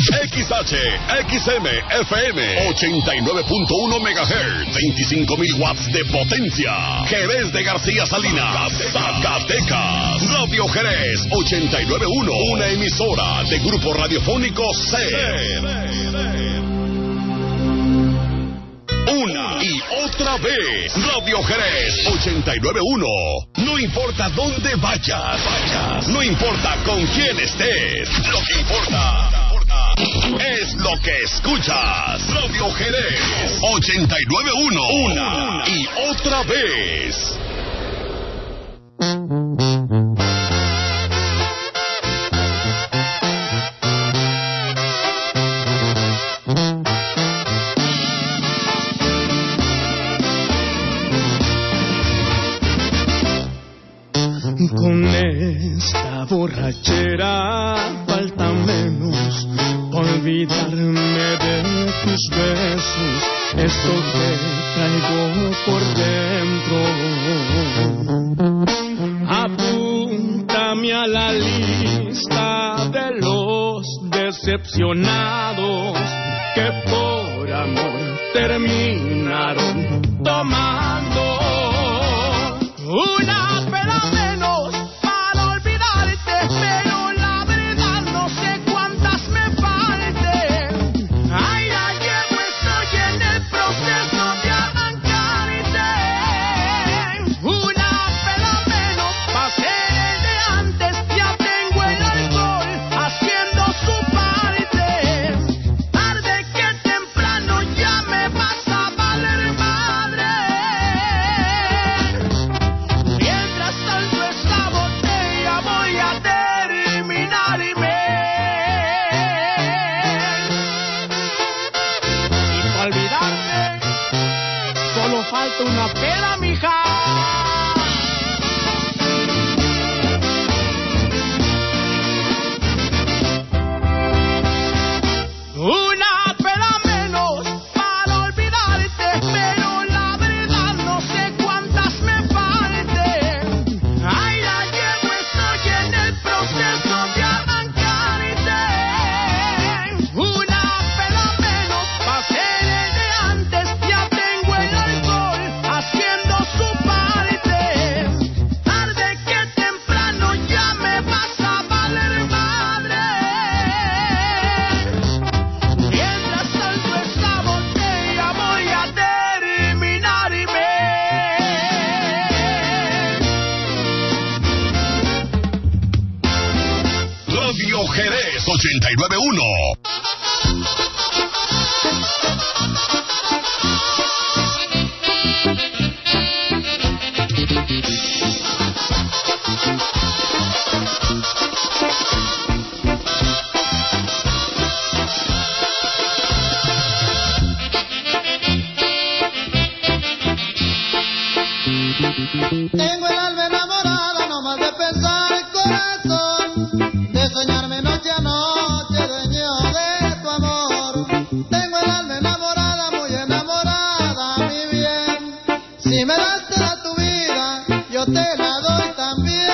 XH, XM, FM, 89.1 MHz, 25.000 watts de potencia. Jerez de García Salinas, Zacatecas. Radio Jerez, 89.1, una emisora de Grupo Radiofónico SER. Una y otra vez, Radio Jerez 89.1. No importa dónde vayas, no importa con quién estés, lo que importa es lo que escuchas. Radio Jerez 89.1. Una y otra vez. Con esta borrachera falta menos olvidarme de tus besos, esto que traigo por dentro. Apúntame a la lista de los decepcionados que por amor terminaron tomando una pena menos para olvidarte, pero la verdad no sé cuántas me falten. Ay, ya llevo, estoy en el proceso de arrancarte. Una pena menos para ser el de antes, ya tengo el alcohol haciendo su parte. Tarde que temprano ya me vas a valer madre. Mientras tanto esta botella voy a terminarme. Y para olvidarte solo falta una pena, mija. Una pena menos para olvidarte, pero la verdad no sé cuántas me falten. Ay, ya llevo, estoy en el proceso de arrancarte. Una pena menos para ser el de antes, ya tengo el alcohol haciendo su parte. Tarde que temprano ya me vas a valer madre. Mientras tanto esta botella voy a terminarme. Radio Jerez 89.1. Tengo el alma enamorada nomás de pensar, corazón, de soñarme noche a noche, dueño de tu amor. Tengo el alma enamorada, muy enamorada, mi bien. Si me das toda tu vida, yo te la doy también.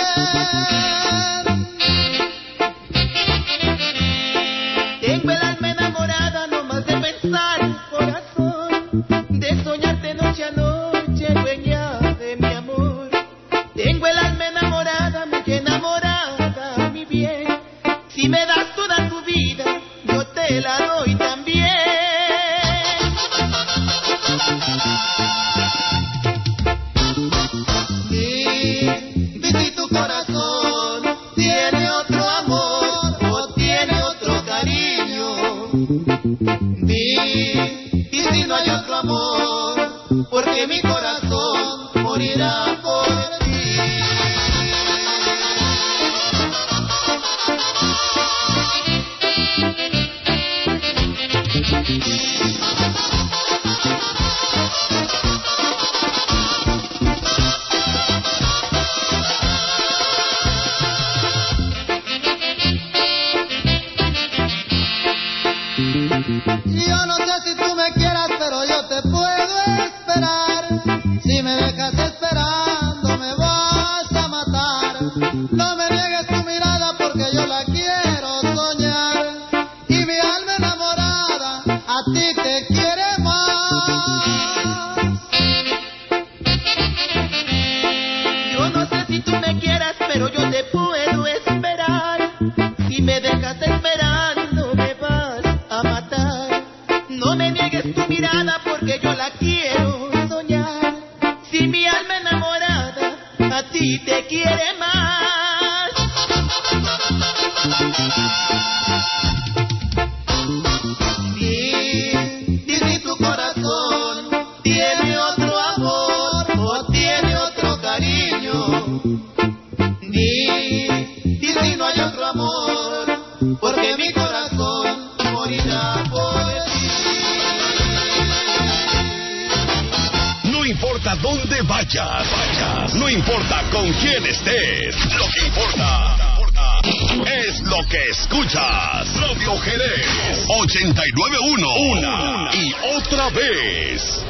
Tengo el alma enamorada nomás de pensar, corazón, de soñarte noche a noche, dueña de mi amor. Tengo el alma enamorada, muy enamorada, mi bien. Si me das toda tu vida, yo te la doy también. Di si tu corazón tiene otro amor o tiene otro cariño. Di, y si no hay otro amor, porque mi corazón morirá por ti. Yo no sé si tú me quieras, pero yo te puedo esperar. Si me dejas esperando, me vas a matar. No me niegues tu mirada porque yo la quiero soñar. Y mi alma ti te quiere más. Yo no sé si tú me quieras, pero yo te puedo esperar. Si me dejas esperando, me vas a matar. No me niegues tu mirada porque yo la quiero soñar. Si mi alma enamorada a ti te quiere más. Di si tu corazón tiene otro amor o tiene otro cariño. Di si no hay otro amor, porque mi corazón morirá por ti. No importa dónde vayas, no importa con quién estés, lo que importa es lo que escuchas. Radio Jerez 89.1, una y otra vez.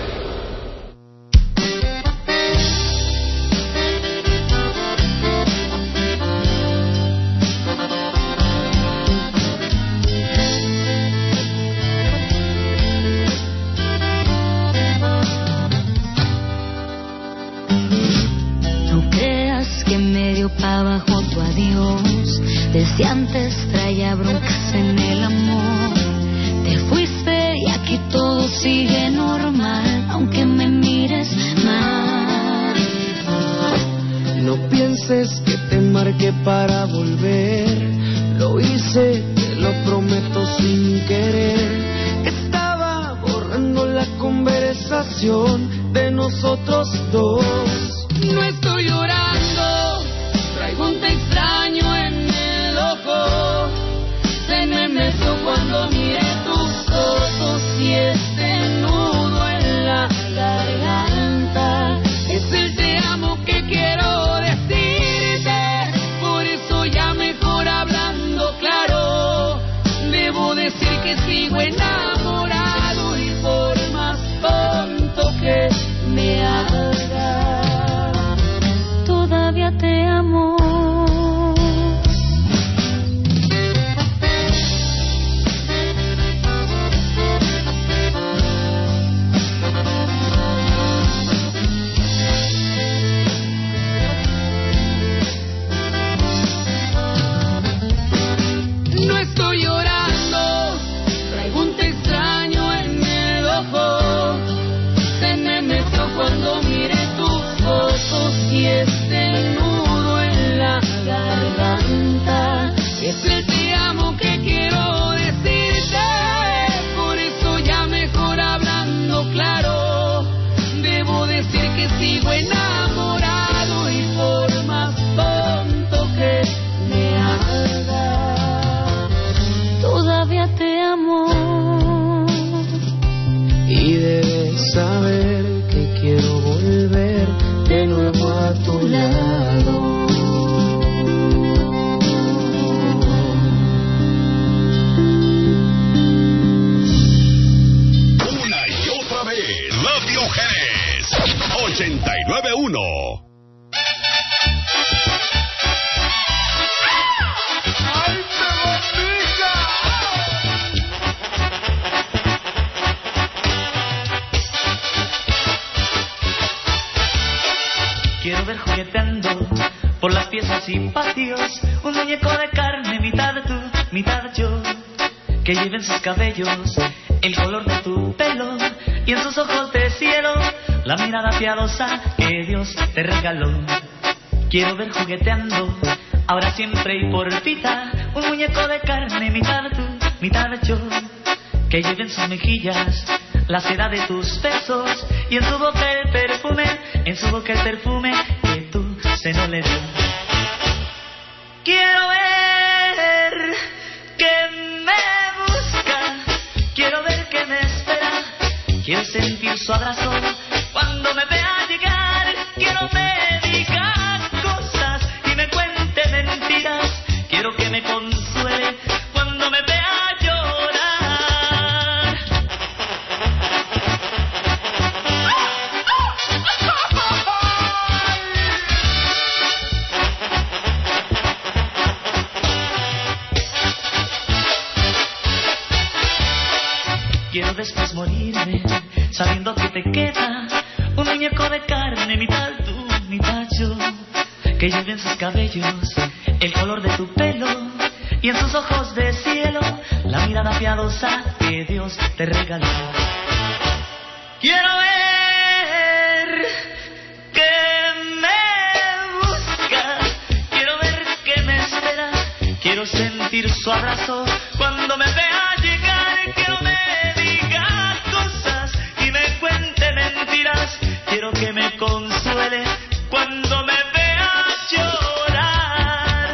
Pa' abajo tu adiós, desde antes traía broncas en el amor. Te fuiste y aquí todo sigue normal, aunque me mires mal. No pienses que te marqué para volver, lo hice, te lo prometo sin querer. Estaba borrando la conversación de nosotros dos. No estoy llorando, traigo un te extraño en el ojo. Se me metió cuando miré tus ojos y este nudo en la garganta. Es el te amo que quiero decirte, por eso ya mejor hablando claro. Debo decir que sigo enamorado y por más tonto que me haga, todavía te amo. No estoy llorando, traigo un te extraño en el ojo. Se me metió cuando miré tus ojos y este nudo en la garganta. Es el te amo que quiero decirte, por eso ya mejor hablando claro. Debo decir que sigo enamorado y por más tonto que me haga, todavía te amo. Y debes saber que quiero volver de nuevo a tu lado. Una y otra vez, Radio Jerez 89.1. Quiero ver jugueteando por las piezas y patios un muñeco de carne, mitad de tú, mitad yo, que lleve en sus cabellos el color de tu pelo y en sus ojos de cielo la mirada piadosa que Dios te regaló. Quiero ver jugueteando ahora siempre y por vida un muñeco de carne, mitad de tú, mitad yo, que lleve en sus mejillas la seda de tus besos y en su boca el perfume, en su boca el perfume que tu seno le dio. Quiero ver que me busca, quiero ver que me espera, quiero sentir su abrazo cuando me vea llegar. Quiero me diga cosas y me cuente mentiras, quiero que me consuele cuando me vea llorar. quiero después morirme sabiendo que te queda un muñeco de carne, mitad tú, mitad yo, que lleve en sus cabellos el color de tu pelo y en sus ojos de cielo la mirada piadosa que Dios te regaló. Quiero ver que me buscas, quiero ver que me esperas, quiero sentir su abrazo cuando me vea llegar, quiero me diga cosas y me cuente mentiras, quiero que me consuele cuando me vea llorar.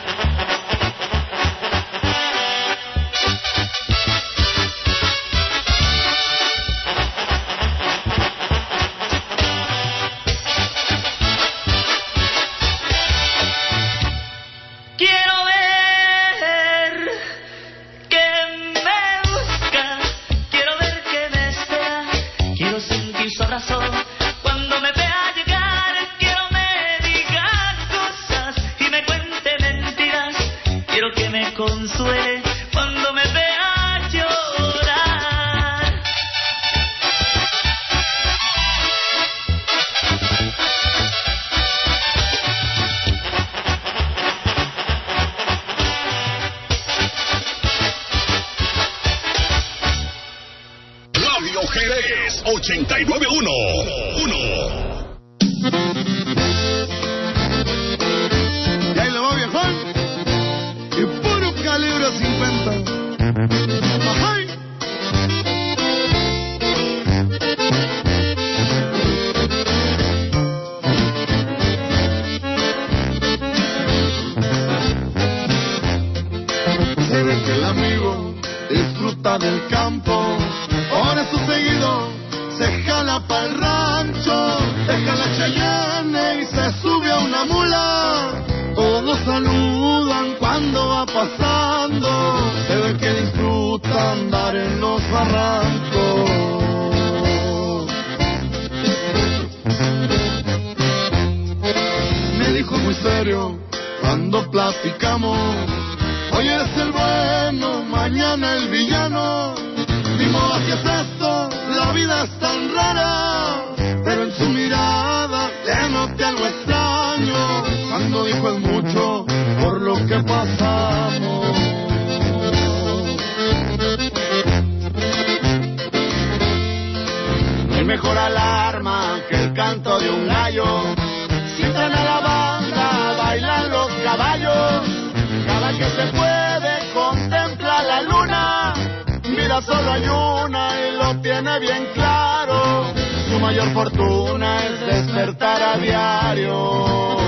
Quiero ver que me busca, quiero ver que me espera, quiero sentir su abrazo cuando me vea llegar, quiero me diga cosas y me cuente mentiras, quiero que me consuele cuando me vea llorar. Radio Jerez 89.1. Y ahí le va, viejón. Y puro calibre 50. Ajá. Se ve que el amigo disfruta del campo, por eso seguido se jala pa'l rancho, deja la Cheyenne y se sube a una mula. Todos saludan cuando va pasando, se ve que disfruta andar en los barrancos. Me dijo muy serio cuando platicamos: hoy es el bueno, mañana el villano. Ni modo, así es esto, la vida es tan rara. Pero en su mirada le noté algo extraño cuando dijo es mucho por lo que pasamos. No hay mejor alarma que el canto de un gallo. Si entran a la banda, bailan los caballos. Cada que se puede contempla la luna. Vida solo hay una y lo tiene bien claro. Su mayor fortuna es despertar a diario.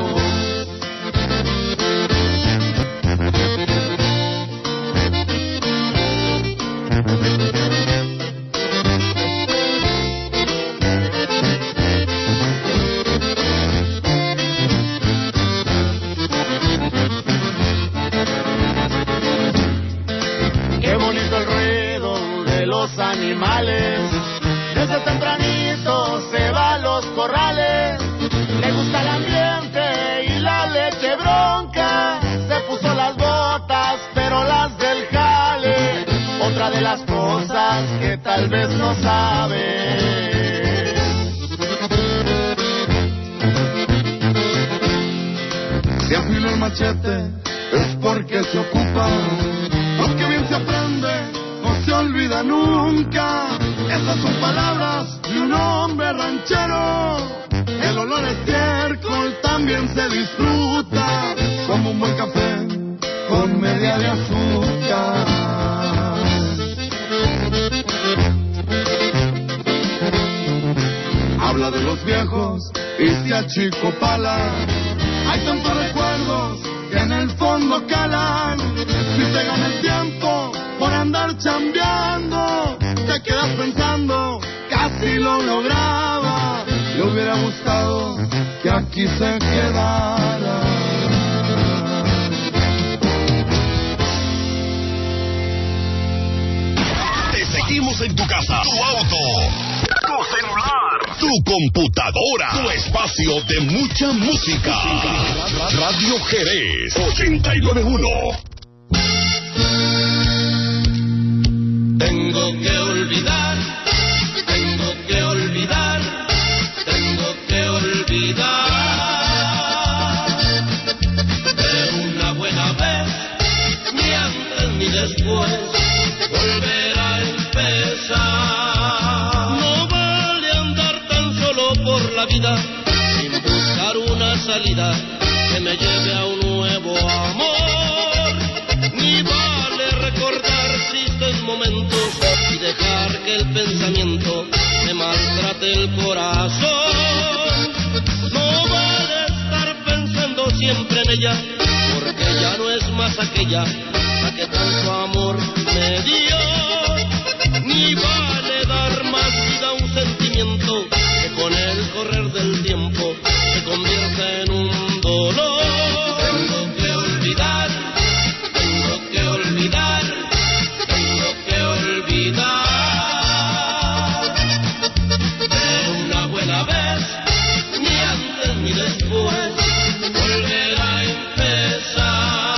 Qué bonito el ruido de los animales. Desde tempranito se va a los corrales. Le gusta el ambiente y la leche bronca. Se puso las botas, pero las del jale. Otra de las cosas que tal vez no sabe. Si afila el machete es porque se ocupa. Lo que bien se aprende no se olvida nunca. Estas son palabras de un hombre ranchero. El olor de estiércol también se disfruta, como un buen café con media de azúcar. Habla de los viejos y se achicopala. Hay tantos recuerdos que en el fondo calan. Si te gana el tiempo por andar chambeando, te quedas pensando, casi lo lograba. Le hubiera gustado que aquí se quedara. Te seguimos en tu casa, tu auto, tu celular, tu computadora, tu espacio de mucha música. Radio Jerez 89.1. Tengo que olvidar, tengo que olvidar, tengo que olvidar. De una buena vez, ni antes ni después, volver a empezar. No vale andar tan solo por la vida, sin buscar una salida que me lleve a un nuevo amor. Ni vale recordar tristes momentos y dejar que el pensamiento me maltrate el corazón. No vale estar pensando siempre en ella, porque ya no es más aquella la que tanto amor me dio. Ni vale dar más vida a un sentimiento que con el correr del tiempo se convierte en un dolor. Tengo que olvidar, tengo que olvidar, tengo que olvidar. De una buena vez, ni antes ni después, volver a empezar.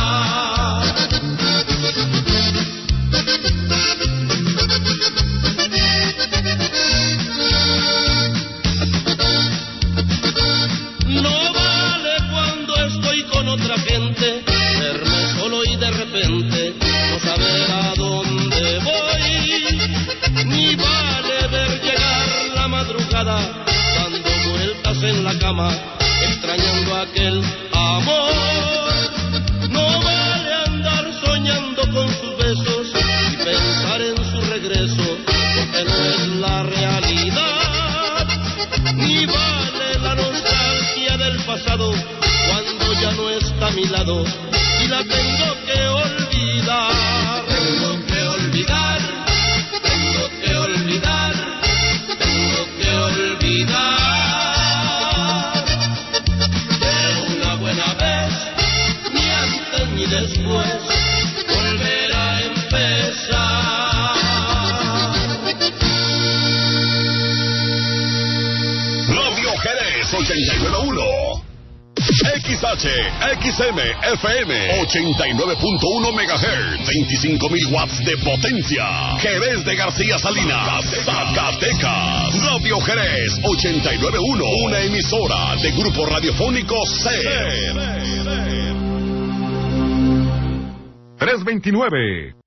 No vale cuando estoy con otra gente verme solo y de repente no saber a dónde voy. Ni vale ver llegar la madrugada dando vueltas en la cama extrañando aquel amor. No vale andar soñando con sus besos y pensar en su regreso, porque no es la realidad. Ni vale la nostalgia del pasado cuando ya no está a mi lado y la tengo que olvidar. Tengo que olvidar, tengo que olvidar, tengo que olvidar. De una buena vez, ni antes ni después, volver a empezar. Radio Jerez 89.1. XH, XM, FM 89.1 MHz, 25.000 watts de potencia. Jerez de García Salinas, Zacatecas. Radio Jerez 89.1, una emisora de Grupo Radiofónico SER. 329.